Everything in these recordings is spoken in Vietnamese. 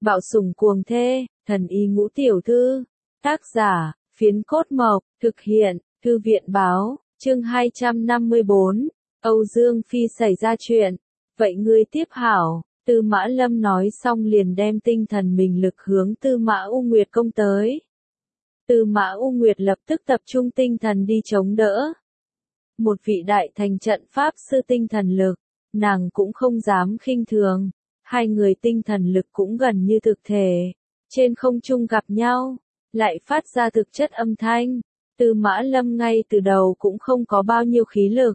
Bạo sủng cuồng thê, thần y ngũ tiểu thư. Tác giả, Phiến Cốt Mộc, thực hiện, Thư viện báo, chương 254, Âu Dương Phi xảy ra chuyện. Vậy ngươi tiếp hảo, Tư Mã Lâm nói xong liền đem tinh thần mình lực hướng Tư Mã U Nguyệt công tới. Tư Mã U Nguyệt lập tức tập trung tinh thần đi chống đỡ. Một vị đại thành trận pháp sư tinh thần lực, nàng cũng không dám khinh thường. Hai người tinh thần lực cũng gần như thực thể, trên không trung gặp nhau, lại phát ra thực chất âm thanh. Tư Mã Lâm ngay từ đầu cũng không có bao nhiêu khí lực.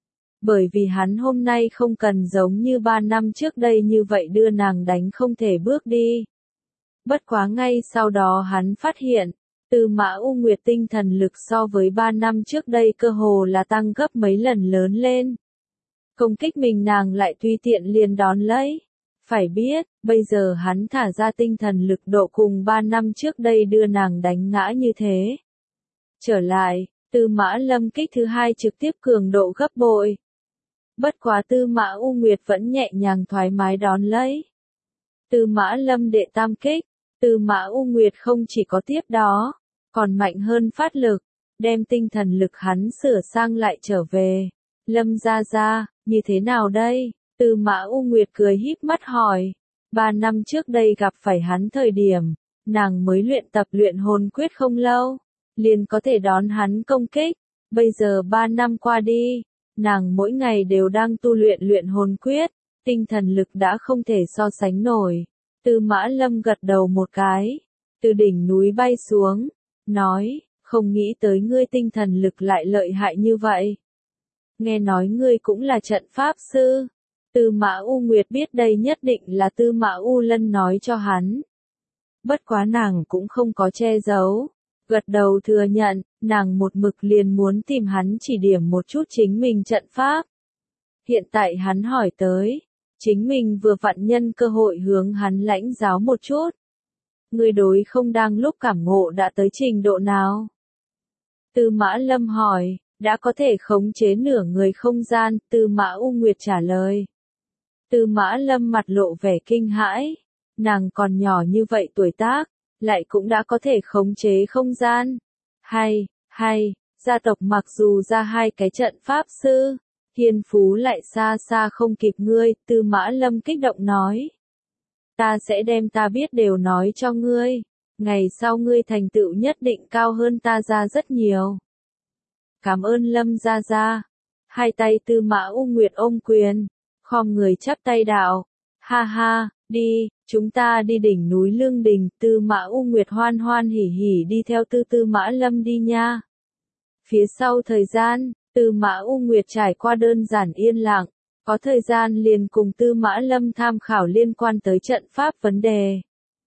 Bởi vì hắn hôm nay không cần giống như 3 năm trước đây như vậy đưa nàng đánh không thể bước đi. Bất quá ngay sau đó hắn phát hiện, Tư Mã U Nguyệt tinh thần lực so với 3 năm trước đây cơ hồ là tăng gấp mấy lần lớn lên. Công kích mình nàng lại tùy tiện liền đón lấy. Phải biết, bây giờ hắn thả ra tinh thần lực độ cùng 3 năm trước đây đưa nàng đánh ngã như thế. Trở lại, Tư Mã Lâm kích thứ hai trực tiếp cường độ gấp bội. Bất quá Tư Mã U Nguyệt vẫn nhẹ nhàng thoải mái đón lấy. Tư Mã Lâm đệ tam kích, Tư Mã U Nguyệt không chỉ có tiếp đó, còn mạnh hơn phát lực, đem tinh thần lực hắn sửa sang lại trở về. Lâm gia gia, như thế nào đây? Tư Mã U Nguyệt cười híp mắt hỏi. 3 năm trước đây gặp phải hắn thời điểm, nàng mới luyện tập luyện hồn quyết không lâu, liền có thể đón hắn công kích. Bây giờ 3 năm qua đi, nàng mỗi ngày đều đang tu luyện luyện hồn quyết, tinh thần lực đã không thể so sánh nổi. Tư Mã Lâm gật đầu một cái, từ đỉnh núi bay xuống, nói, không nghĩ tới ngươi tinh thần lực lại lợi hại như vậy. Nghe nói ngươi cũng là trận pháp sư. Tư Mã U Nguyệt biết đây nhất định là Tư Mã U Lân nói cho hắn. Bất quá nàng cũng không có che giấu, gật đầu thừa nhận, nàng một mực liền muốn tìm hắn chỉ điểm một chút chính mình trận pháp. Hiện tại hắn hỏi tới, chính mình vừa vặn nhân cơ hội hướng hắn lãnh giáo một chút. Người đối không đang lúc cảm ngộ đã tới trình độ nào? Tư Mã Lâm hỏi, đã có thể khống chế nửa người không gian, Tư Mã U Nguyệt trả lời. Tư Mã Lâm mặt lộ vẻ kinh hãi, nàng còn nhỏ như vậy tuổi tác, lại cũng đã có thể khống chế không gian. Hay, gia tộc mặc dù ra 2 cái trận pháp sư, thiên phú lại xa xa không kịp ngươi, Tư Mã Lâm kích động nói. Ta sẽ đem ta biết đều nói cho ngươi, ngày sau ngươi thành tựu nhất định cao hơn ta ra rất nhiều. Cảm ơn Lâm gia gia. Hai tay Tư Mã U Nguyệt ôm quyền, khom người chắp tay đạo, ha ha, đi, chúng ta đi đỉnh núi Lương Đình. Tư Mã U Nguyệt hoan hoan hỉ hỉ đi theo Tư Mã Lâm đi nha. Phía sau thời gian, Tư Mã U Nguyệt trải qua đơn giản yên lặng, có thời gian liền cùng Tư Mã Lâm tham khảo liên quan tới trận pháp vấn đề.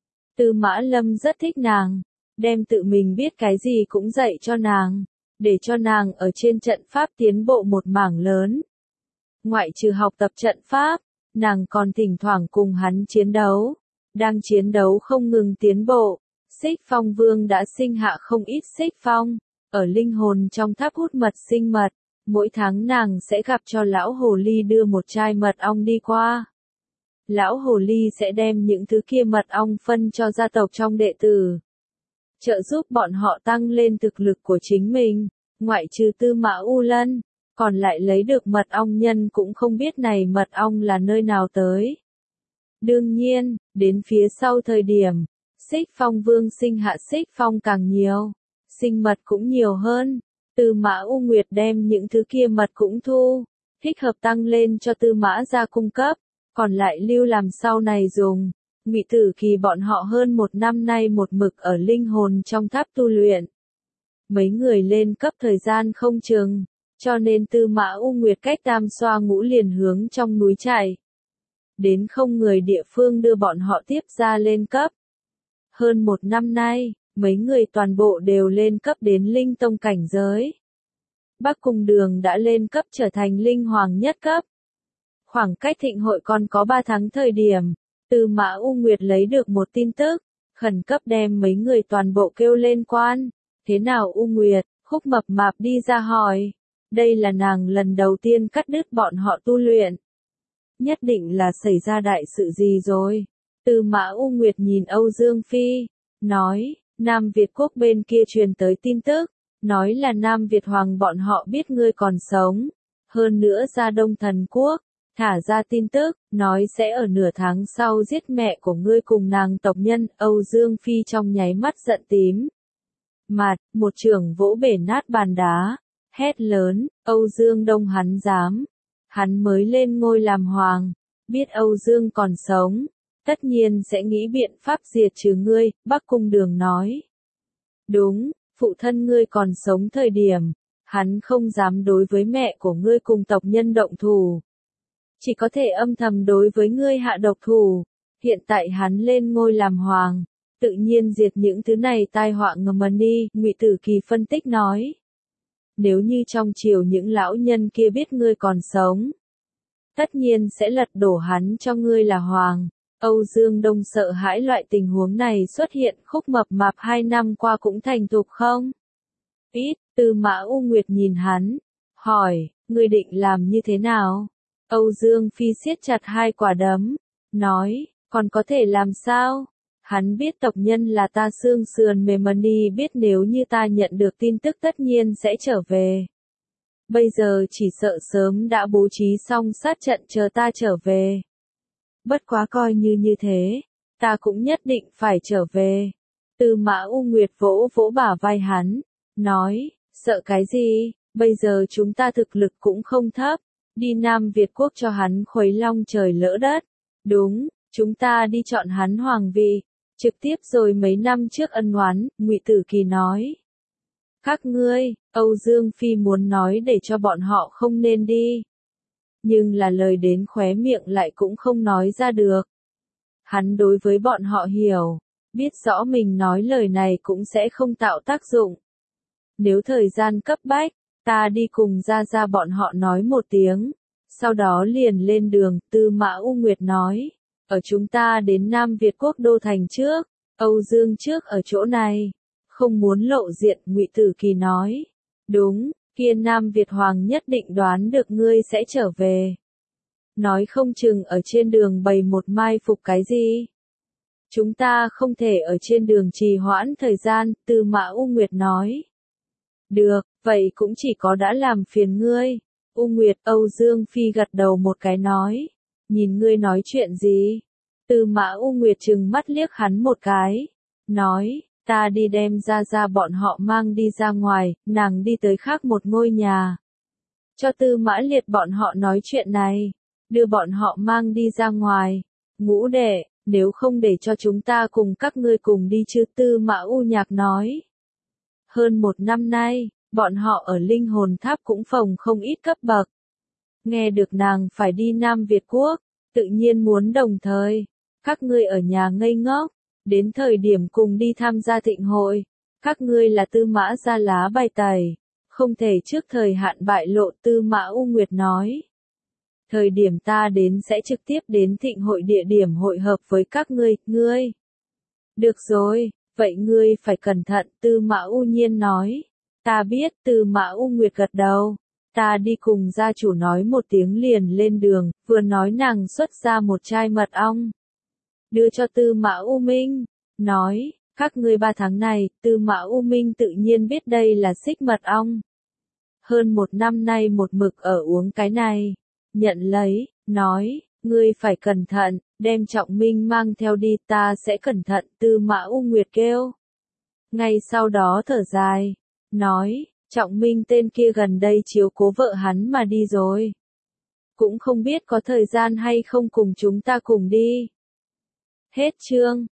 Tư Mã Lâm rất thích nàng, đem tự mình biết cái gì cũng dạy cho nàng, để cho nàng ở trên trận pháp tiến bộ một mảng lớn. Ngoại trừ học tập trận pháp, nàng còn thỉnh thoảng cùng hắn chiến đấu, đang chiến đấu không ngừng tiến bộ. Xích Phong Vương đã sinh hạ không ít xích phong, ở linh hồn trong tháp hút mật sinh mật, mỗi tháng nàng sẽ gặp cho lão hồ ly đưa một chai mật ong đi qua. Lão hồ ly sẽ đem những thứ kia mật ong phân cho gia tộc trong đệ tử, trợ giúp bọn họ tăng lên thực lực của chính mình. Ngoại trừ Tư Mã U Lân, còn lại lấy được mật ong nhân cũng không biết này mật ong là nơi nào tới. Đương nhiên, đến phía sau thời điểm, Xích Phong Vương sinh hạ xích phong càng nhiều, sinh mật cũng nhiều hơn. Tư Mã U Nguyệt đem những thứ kia mật cũng thu, thích hợp tăng lên cho Tư Mã gia cung cấp, còn lại lưu làm sau này dùng. Ngụy Tử Kỳ bọn họ hơn 1 năm nay một mực ở linh hồn trong tháp tu luyện. Mấy người lên cấp thời gian không chừng, cho nên Tư Mã U Nguyệt cách Tam Xoa Ngũ liền hướng trong núi chạy. Đến không người địa phương đưa bọn họ tiếp ra lên cấp. Hơn 1 năm nay, mấy người toàn bộ đều lên cấp đến linh tông cảnh giới. Bắc Cung Đường đã lên cấp trở thành linh hoàng nhất cấp. Khoảng cách thịnh hội còn có 3 tháng thời điểm, Tư Mã U Nguyệt lấy được một tin tức, khẩn cấp đem mấy người toàn bộ kêu lên quan. Thế nào U Nguyệt? Khúc Mập Mạp đi ra hỏi. Đây là nàng lần đầu tiên cắt đứt bọn họ tu luyện. Nhất định là xảy ra đại sự gì rồi. Tư Mã U Nguyệt nhìn Âu Dương Phi, nói, Nam Việt quốc bên kia truyền tới tin tức, nói là Nam Việt Hoàng bọn họ biết ngươi còn sống. Hơn nữa ra Đông Thần Quốc, thả ra tin tức, nói sẽ ở nửa tháng sau giết mẹ của ngươi cùng nàng tộc nhân. Âu Dương Phi trong nháy mắt giận tím mặt, một chưởng vỗ bể nát bàn đá, hét lớn, Âu Dương Đông hắn dám. Hắn mới lên ngôi làm hoàng, biết Âu Dương còn sống, tất nhiên sẽ nghĩ biện pháp diệt trừ ngươi. Bắc Cung Đường nói, đúng, phụ thân ngươi còn sống thời điểm, hắn không dám đối với mẹ của ngươi cùng tộc nhân động thủ. Chỉ có thể âm thầm đối với ngươi hạ độc thủ. Hiện tại hắn lên ngôi làm hoàng, tự nhiên diệt những thứ này tai họa ngầm đi. Ngụy Tử Kỳ phân tích nói, nếu như trong triều những lão nhân kia biết ngươi còn sống, tất nhiên sẽ lật đổ hắn cho ngươi là hoàng. Âu Dương Đông sợ hãi loại tình huống này xuất hiện. Khúc Mập Mạp 2 năm qua cũng thành thục không? Ít. Tư Mã U Nguyệt nhìn hắn, hỏi, ngươi định làm như thế nào? Âu Dương Phi siết chặt hai quả đấm, nói, còn có thể làm sao? Hắn biết tộc nhân là ta xương sườn mềm đi, biết nếu như ta nhận được tin tức tất nhiên sẽ trở về. Bây giờ chỉ sợ sớm đã bố trí xong sát trận chờ ta trở về. Bất quá coi như thế, ta cũng nhất định phải trở về. Tư Mã U Nguyệt vỗ vỗ bả vai hắn, nói, sợ cái gì, bây giờ chúng ta thực lực cũng không thấp, đi Nam Việt quốc cho hắn khuấy long trời lỡ đất. Đúng, chúng ta đi chọn hắn hoàng vị, trực tiếp rồi mấy năm trước ân oán. Ngụy Tử Kỳ nói, các ngươi, Âu Dương Phi muốn nói để cho bọn họ không nên đi, nhưng là lời đến khóe miệng lại cũng không nói ra được. Hắn đối với bọn họ hiểu, biết rõ mình nói lời này cũng sẽ không tạo tác dụng. Nếu thời gian cấp bách, ta đi cùng ra bọn họ nói một tiếng, sau đó liền lên đường. Tư Mã U Nguyệt nói, ở chúng ta đến Nam Việt quốc đô thành trước, Âu Dương trước ở chỗ này, không muốn lộ diện. Ngụy Tử Kỳ nói, đúng, kia Nam Việt Hoàng nhất định đoán được ngươi sẽ trở về. Nói không chừng ở trên đường bày một mai phục cái gì. Chúng ta không thể ở trên đường trì hoãn thời gian. Tư Mã U Nguyệt nói, được, vậy cũng chỉ có đã làm phiền ngươi. U Nguyệt. Âu Dương Phi gật đầu một cái nói, nhìn ngươi nói chuyện gì? Tư Mã U Nguyệt trừng mắt liếc hắn một cái, nói, ta đi đem ra bọn họ mang đi ra ngoài. Nàng đi tới khác một ngôi nhà, cho Tư Mã Liệt bọn họ nói chuyện này, đưa bọn họ mang đi ra ngoài. Ngũ đệ, nếu không để cho chúng ta cùng các ngươi cùng đi chứ? Tư Mã U Nhạc nói, hơn 1 năm nay, bọn họ ở linh hồn tháp cũng phồng không ít cấp bậc. Nghe được nàng phải đi Nam Việt quốc, tự nhiên muốn đồng thời. Các ngươi ở nhà ngây ngốc, đến thời điểm cùng đi tham gia thịnh hội. Các ngươi là Tư Mã gia lá bài tẩy, không thể trước thời hạn bại lộ. Tư Mã U Nguyệt nói, thời điểm ta đến sẽ trực tiếp đến thịnh hội địa điểm hội hợp với các ngươi. Được rồi, vậy ngươi phải cẩn thận. Tư Mã U Nhiên nói, ta biết. Tư Mã U Nguyệt gật đầu, ta đi cùng gia chủ nói một tiếng liền lên đường. Vừa nói nàng xuất ra một chai mật ong, đưa cho Tư Mã U Minh, nói, các ngươi 3 tháng này. Tư Mã U Minh tự nhiên biết đây là xích mật ong, hơn 1 năm nay một mực ở uống cái này, nhận lấy, nói, ngươi phải cẩn thận, đem Trọng Minh mang theo đi. Ta sẽ cẩn thận. Tư Mã U Nguyệt kêu, ngay sau đó thở dài, nói, Trọng Minh tên kia gần đây chiếu cố vợ hắn mà đi rồi, cũng không biết có thời gian hay không cùng chúng ta cùng đi. Hết chương.